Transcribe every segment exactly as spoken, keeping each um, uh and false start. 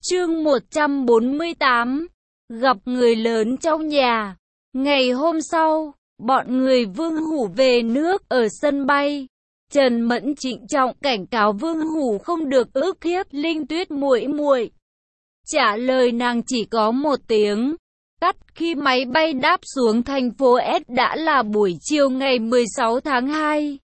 Chương một trăm bốn mươi tám. Gặp người lớn trong nhà. Ngày hôm sau, bọn người Vương Hủ về nước ở sân bay. Trần Mẫn trịnh trọng cảnh cáo Vương Hủ không được ức hiếp Linh Tuyết muội muội. Trả lời nàng chỉ có một tiếng cắt. Khi máy bay đáp xuống thành phố S đã là buổi chiều ngày mười sáu tháng hai.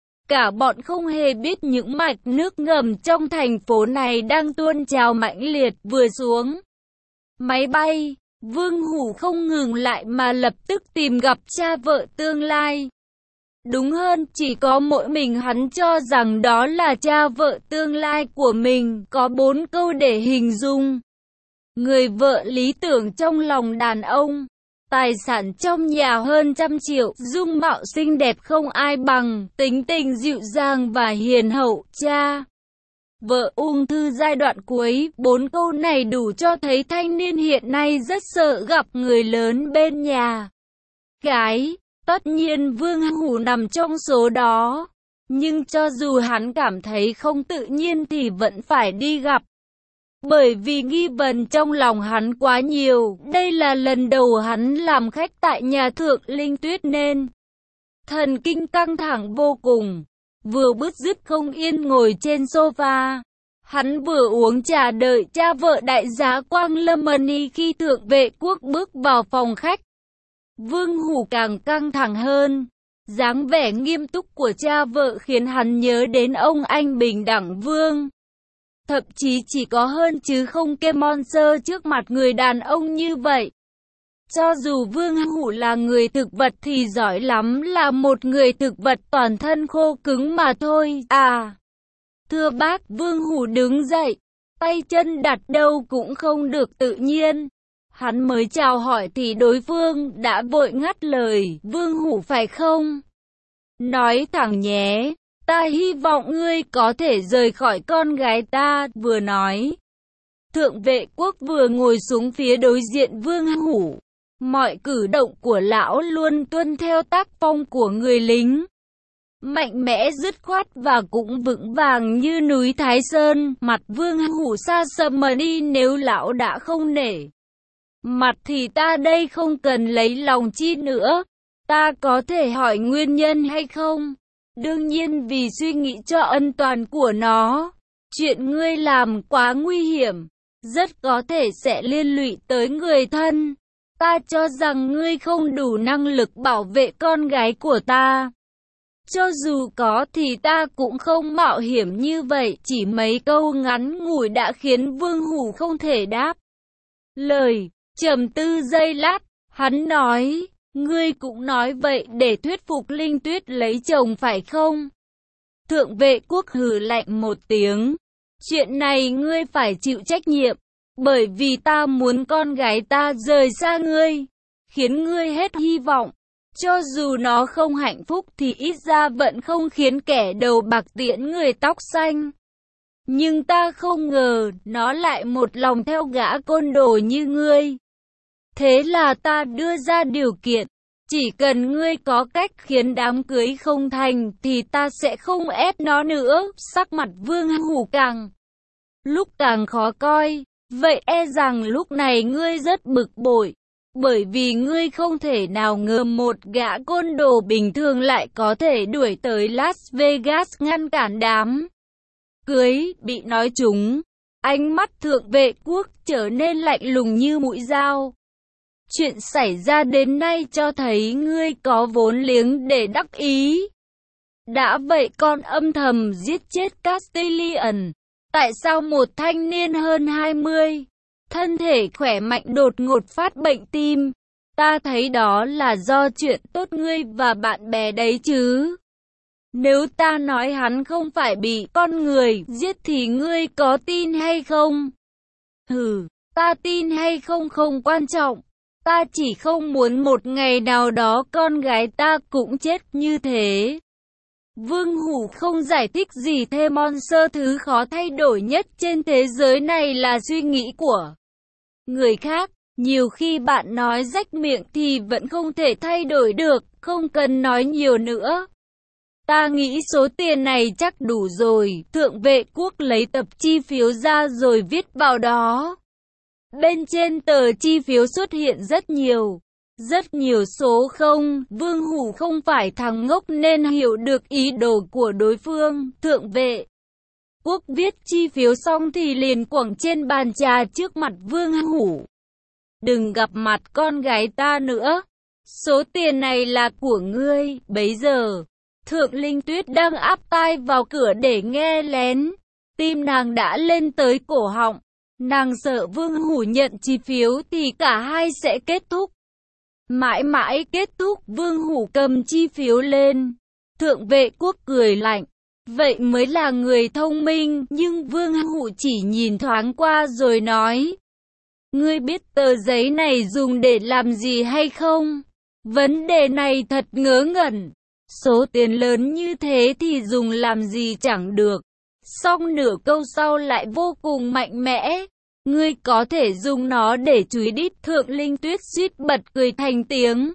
Cả bọn không hề biết những mạch nước ngầm trong thành phố này đang tuôn trào mãnh liệt. Vừa xuống máy bay, Vương Hủ không ngừng lại mà lập tức tìm gặp cha vợ tương lai. Đúng hơn, chỉ có mỗi mình hắn cho rằng đó là cha vợ tương lai của mình. Có bốn câu để hình dung người vợ lý tưởng trong lòng đàn ông. Tài sản trong nhà hơn trăm triệu, dung mạo xinh đẹp không ai bằng, tính tình dịu dàng và hiền hậu, cha vợ ung thư giai đoạn cuối. Bốn câu này đủ cho thấy thanh niên hiện nay rất sợ gặp người lớn bên nhà. Cái, tất nhiên Vương Hủ nằm trong số đó, nhưng cho dù hắn cảm thấy không tự nhiên thì vẫn phải đi gặp. Bởi vì nghi vấn trong lòng hắn quá nhiều, đây là lần đầu hắn làm khách tại nhà Thượng Linh Tuyết nên thần kinh căng thẳng vô cùng, vừa bứt rứt không yên ngồi trên sofa. Hắn vừa uống trà đợi cha vợ đại giá Quang Lâm Mani khi Thượng Vệ Quốc bước vào phòng khách. Vương Hủ càng căng thẳng hơn, dáng vẻ nghiêm túc của cha vợ khiến hắn nhớ đến ông anh Bình Đẳng Vương. Thậm chí chỉ có hơn chứ không kém monster trước mặt người đàn ông như vậy. Cho dù Vương Hủ là người thực vật thì giỏi lắm là một người thực vật toàn thân khô cứng mà thôi. À, thưa bác, Vương Hủ đứng dậy, tay chân đặt đâu cũng không được tự nhiên. Hắn mới chào hỏi thì đối phương đã vội ngắt lời, Vương Hủ phải không? Nói thẳng nhé. Ta hy vọng ngươi có thể rời khỏi con gái ta. Vừa nói, Thượng Vệ Quốc vừa ngồi xuống phía đối diện Vương Hủ. Mọi cử động của lão luôn tuân theo tác phong của người lính, mạnh mẽ dứt khoát và cũng vững vàng như núi Thái Sơn. Mặt Vương Hủ xa sầm mà đi, nếu lão đã không nể mặt thì ta đây không cần lấy lòng chi nữa. Ta có thể hỏi nguyên nhân hay không? Đương nhiên vì suy nghĩ cho an toàn của nó. Chuyện ngươi làm quá nguy hiểm, rất có thể sẽ liên lụy tới người thân. Ta cho rằng ngươi không đủ năng lực bảo vệ con gái của ta. Cho dù có thì ta cũng không mạo hiểm như vậy. Chỉ mấy câu ngắn ngủi đã khiến Vương Hủ không thể đáp lời. Trầm tư giây lát, hắn nói, ngươi cũng nói vậy để thuyết phục Linh Tuyết lấy chồng phải không? Thượng Vệ Quốc hừ lạnh một tiếng. Chuyện này ngươi phải chịu trách nhiệm, bởi vì ta muốn con gái ta rời xa ngươi, khiến ngươi hết hy vọng. Cho dù nó không hạnh phúc thì ít ra vẫn không khiến kẻ đầu bạc tiễn người tóc xanh. Nhưng ta không ngờ nó lại một lòng theo gã côn đồ như ngươi. Thế là ta đưa ra điều kiện, chỉ cần ngươi có cách khiến đám cưới không thành thì ta sẽ không ép nó nữa. Sắc mặt Vương Hủ càng lúc càng khó coi. Vậy e rằng lúc này ngươi rất bực bội, bởi vì ngươi không thể nào ngờ một gã côn đồ bình thường lại có thể đuổi tới Las Vegas ngăn cản đám cưới. Bị nói trúng, ánh mắt Thượng Vệ Quốc trở nên lạnh lùng như mũi dao. Chuyện xảy ra đến nay cho thấy ngươi có vốn liếng để đắc ý. Đã vậy con âm thầm giết chết Castellian. Tại sao một thanh niên hơn hai mươi, thân thể khỏe mạnh đột ngột phát bệnh tim? Ta thấy đó là do chuyện tốt ngươi và bạn bè đấy chứ. Nếu ta nói hắn không phải bị con người giết thì ngươi có tin hay không? Hừ, ta tin hay không không quan trọng. Ta chỉ không muốn một ngày nào đó con gái ta cũng chết như thế. Vương Hủ không giải thích gì thêm. Monster, thứ khó thay đổi nhất trên thế giới này là suy nghĩ của người khác. Nhiều khi bạn nói rách miệng thì vẫn không thể thay đổi được, không cần nói nhiều nữa. Ta nghĩ số tiền này chắc đủ rồi. Thượng vệ quốc lấy tập chi phiếu ra rồi viết vào đó. Bên trên tờ chi phiếu xuất hiện rất nhiều, rất nhiều số không. Vương Hủ không phải thằng ngốc nên hiểu được ý đồ của đối phương. Thượng vệ quốc viết chi phiếu xong thì liền quẳng trên bàn trà trước mặt Vương Hủ. Đừng gặp mặt con gái ta nữa. Số tiền này là của ngươi. Bấy giờ, Thượng Linh Tuyết đang áp tai vào cửa để nghe lén. Tim nàng đã lên tới cổ họng. Nàng sợ Vương Hủ nhận chi phiếu thì cả hai sẽ kết thúc. Mãi mãi kết thúc. Vương Hủ cầm chi phiếu lên. Thượng vệ quốc cười lạnh. Vậy mới là người thông minh. Nhưng Vương Hủ chỉ nhìn thoáng qua rồi nói. Ngươi biết tờ giấy này dùng để làm gì hay không? Vấn đề này thật ngớ ngẩn. Số tiền lớn như thế thì dùng làm gì chẳng được. Xong nửa câu sau lại vô cùng mạnh mẽ. Ngươi có thể dùng nó để chúi đít. Thượng Linh Tuyết suýt bật cười thành tiếng.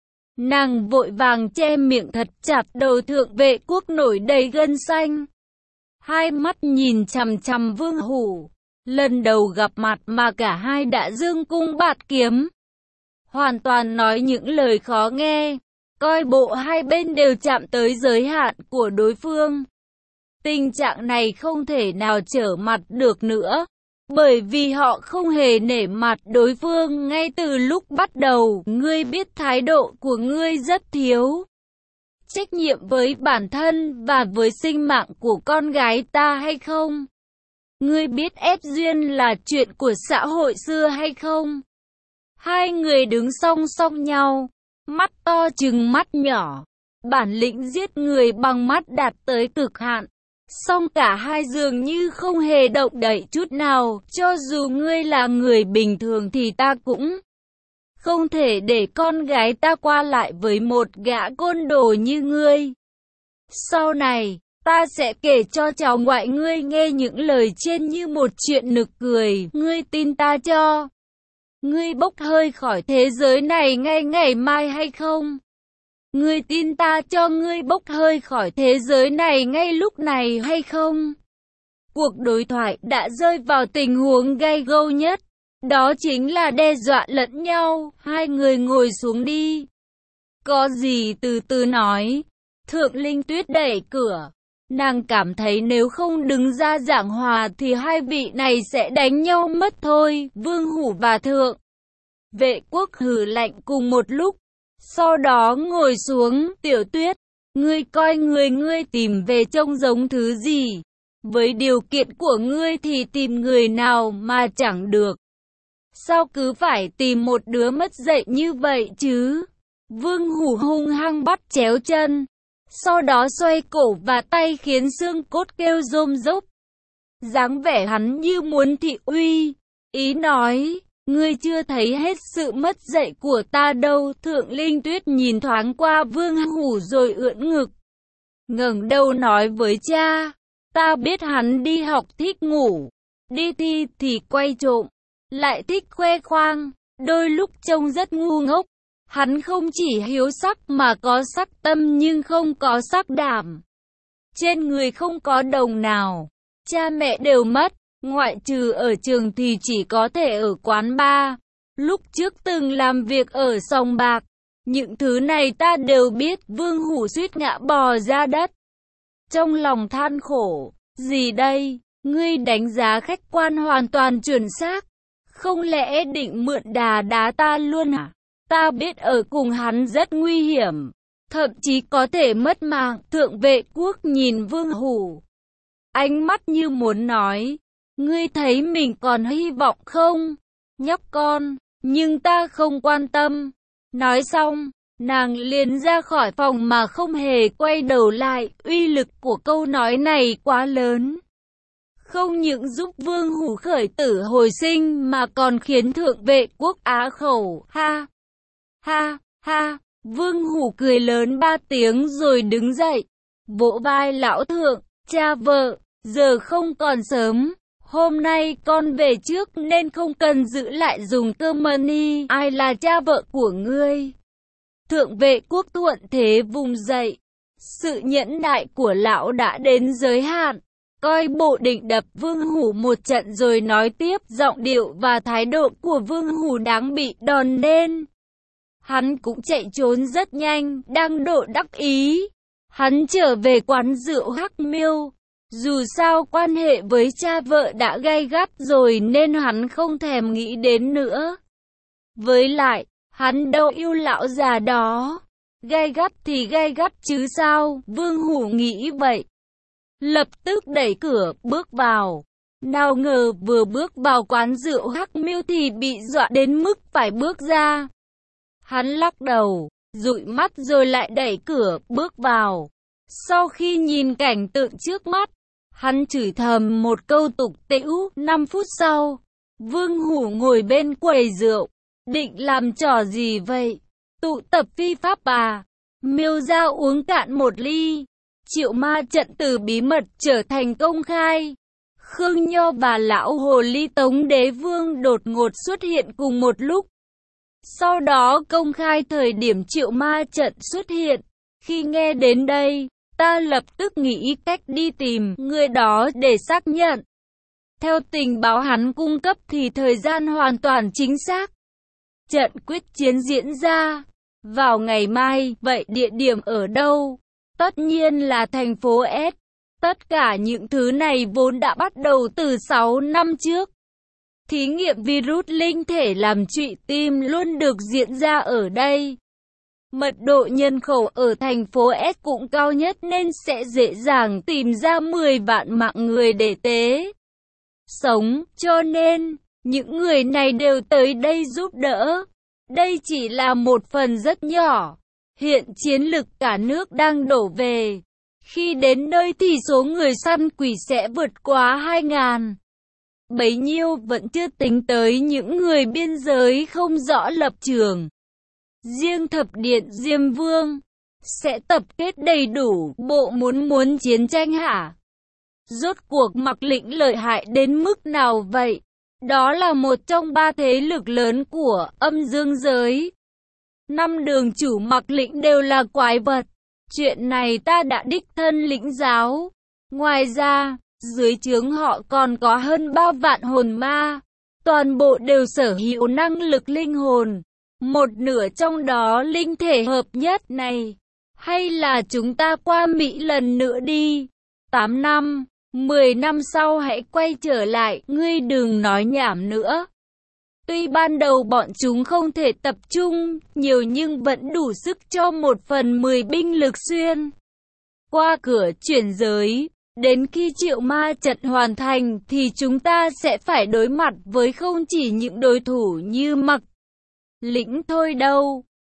Nàng vội vàng che miệng thật chặt. Đầu thượng vệ quốc nổi đầy gân xanh. Hai mắt nhìn chằm chằm Vương Hủ. Lần đầu gặp mặt mà cả hai đã dương cung bạt kiếm. Hoàn toàn nói những lời khó nghe. Coi bộ hai bên đều chạm tới giới hạn của đối phương. Tình trạng này không thể nào trở mặt được nữa. Bởi vì họ không hề nể mặt đối phương ngay từ lúc bắt đầu. Ngươi biết thái độ của ngươi rất thiếu trách nhiệm với bản thân và với sinh mạng của con gái ta hay không? Ngươi biết ép duyên là chuyện của xã hội xưa hay không? Hai người đứng song song nhau, mắt to trừng mắt nhỏ, bản lĩnh giết người bằng mắt đạt tới cực hạn. Song cả hai dường như không hề động đậy chút nào. Cho dù ngươi là người bình thường thì ta cũng không thể để con gái ta qua lại với một gã côn đồ như ngươi. Sau này, ta sẽ kể cho cháu ngoại ngươi nghe những lời trên như một chuyện nực cười. Ngươi tin ta cho? Ngươi bốc hơi khỏi thế giới này ngay ngày mai hay không? Ngươi tin ta cho ngươi bốc hơi khỏi thế giới này ngay lúc này hay không? Cuộc đối thoại đã rơi vào tình huống gay go nhất. Đó chính là đe dọa lẫn nhau. Hai người ngồi xuống đi. Có gì từ từ nói. Thượng Linh Tuyết đẩy cửa. Nàng cảm thấy nếu không đứng ra giảng hòa thì hai vị này sẽ đánh nhau mất thôi. Vương Hủ và Thượng vệ quốc hừ lạnh cùng một lúc. Sau đó ngồi xuống. Tiểu Tuyết, ngươi coi người ngươi tìm về trông giống thứ gì? Với điều kiện của ngươi thì tìm người nào mà chẳng được. Sao cứ phải tìm một đứa mất dạy như vậy chứ? Vương Hủ hung hăng bắt chéo chân. Sau đó xoay cổ và tay khiến xương cốt kêu rôm rốc. Dáng vẻ hắn như muốn thị uy. Ý nói, ngươi chưa thấy hết sự mất dạy của ta đâu. Thượng Linh Tuyết nhìn thoáng qua Vương Hủ rồi ưỡn ngực. Ngẩng đầu nói với cha. Ta biết hắn đi học thích ngủ, đi thi thì quay trộm, lại thích khoe khoang, đôi lúc trông rất ngu ngốc. Hắn không chỉ hiếu sắc mà có sắc tâm nhưng không có sắc đảm. Trên người không có đồng nào. Cha mẹ đều mất, ngoại trừ ở trường thì chỉ có thể ở quán bar. Lúc trước từng làm việc ở sòng bạc. Những thứ này ta đều biết. Vương Hủ suýt ngã bò ra đất. Trong lòng than khổ. Gì đây? Ngươi đánh giá khách quan hoàn toàn chuẩn xác. Không lẽ định mượn đà đá ta luôn à? Ta biết ở cùng hắn rất nguy hiểm. Thậm chí có thể mất mạng. Thượng vệ quốc nhìn Vương Hủ. Ánh mắt như muốn nói. Ngươi thấy mình còn hy vọng không? Nhóc con. Nhưng ta không quan tâm. Nói xong, nàng liền ra khỏi phòng mà không hề quay đầu lại. Uy lực của câu nói này quá lớn. Không những giúp Vương Hủ khởi tử hồi sinh mà còn khiến thượng vệ quốc á khẩu. Ha! Ha! Ha! Vương Hủ cười lớn ba tiếng rồi đứng dậy. Vỗ vai lão thượng. Cha vợ, giờ không còn sớm. Hôm nay con về trước nên không cần giữ lại dùng cơm money. Ai là cha vợ của ngươi? Thượng vệ quốc thuận thế vùng dậy. Sự nhẫn nại của lão đã đến giới hạn. Coi bộ định đập Vương Hủ một trận rồi nói tiếp. Giọng điệu và thái độ của Vương Hủ đáng bị đòn nên. Hắn cũng chạy trốn rất nhanh, đang độ đắc ý. Hắn trở về quán rượu Hắc Miêu. Dù sao quan hệ với cha vợ đã gay gắt rồi nên hắn không thèm nghĩ đến nữa. Với lại, hắn đâu yêu lão già đó. Gay gắt thì gay gắt chứ sao, Vương Hủ nghĩ vậy. Lập tức đẩy cửa, bước vào. Nào ngờ vừa bước vào quán rượu Hắc Miêu thì bị dọa đến mức phải bước ra. Hắn lắc đầu, dụi mắt rồi lại đẩy cửa, bước vào. Sau khi nhìn cảnh tượng trước mắt, hắn chửi thầm một câu tục tĩu. Năm phút sau, Vương Hủ ngồi bên quầy rượu. Định làm trò gì vậy? Tụ tập phi pháp à? Miêu ra uống cạn một ly. Triệu ma trận từ bí mật trở thành công khai. Khương Nho và lão hồ ly Tống Đế Vương đột ngột xuất hiện cùng một lúc. Sau đó công khai thời điểm triệu ma trận xuất hiện. Khi nghe đến đây, ta lập tức nghĩ cách đi tìm người đó để xác nhận. Theo tình báo hắn cung cấp thì thời gian hoàn toàn chính xác. Trận quyết chiến diễn ra vào ngày mai, vậy địa điểm ở đâu? Tất nhiên là thành phố S. Tất cả những thứ này vốn đã bắt đầu từ sáu năm trước. Thí nghiệm virus linh thể làm trụy tim luôn được diễn ra ở đây. Mật độ nhân khẩu ở thành phố S cũng cao nhất nên sẽ dễ dàng tìm ra mười vạn mạng người để tế sống, cho nên những người này đều tới đây giúp đỡ. Đây chỉ là một phần rất nhỏ. Hiện chiến lực cả nước đang đổ về. Khi đến nơi thì số người săn quỷ sẽ vượt quá hai ngàn. Bấy nhiêu vẫn chưa tính tới những người biên giới không rõ lập trường. Riêng thập điện Diêm Vương sẽ tập kết đầy đủ bộ muốn muốn chiến tranh hả? Rốt cuộc Mạc Lĩnh lợi hại đến mức nào vậy? Đó là một trong ba thế lực lớn của âm dương giới. Năm đường chủ Mạc Lĩnh đều là quái vật. Chuyện này ta đã đích thân lĩnh giáo. Ngoài ra, dưới trướng họ còn có hơn ba vạn hồn ma. Toàn bộ đều sở hữu năng lực linh hồn. Một nửa trong đó linh thể hợp nhất này. Hay là chúng ta qua Mỹ lần nữa đi. tám năm, mười năm sau hãy quay trở lại. Ngươi đừng nói nhảm nữa. Tuy ban đầu bọn chúng không thể tập trung nhiều nhưng vẫn đủ sức cho một phần mười binh lực xuyên qua cửa chuyển giới. Đến khi triệu ma trận hoàn thành thì chúng ta sẽ phải đối mặt với không chỉ những đối thủ như Mạc Lĩnh thôi đâu.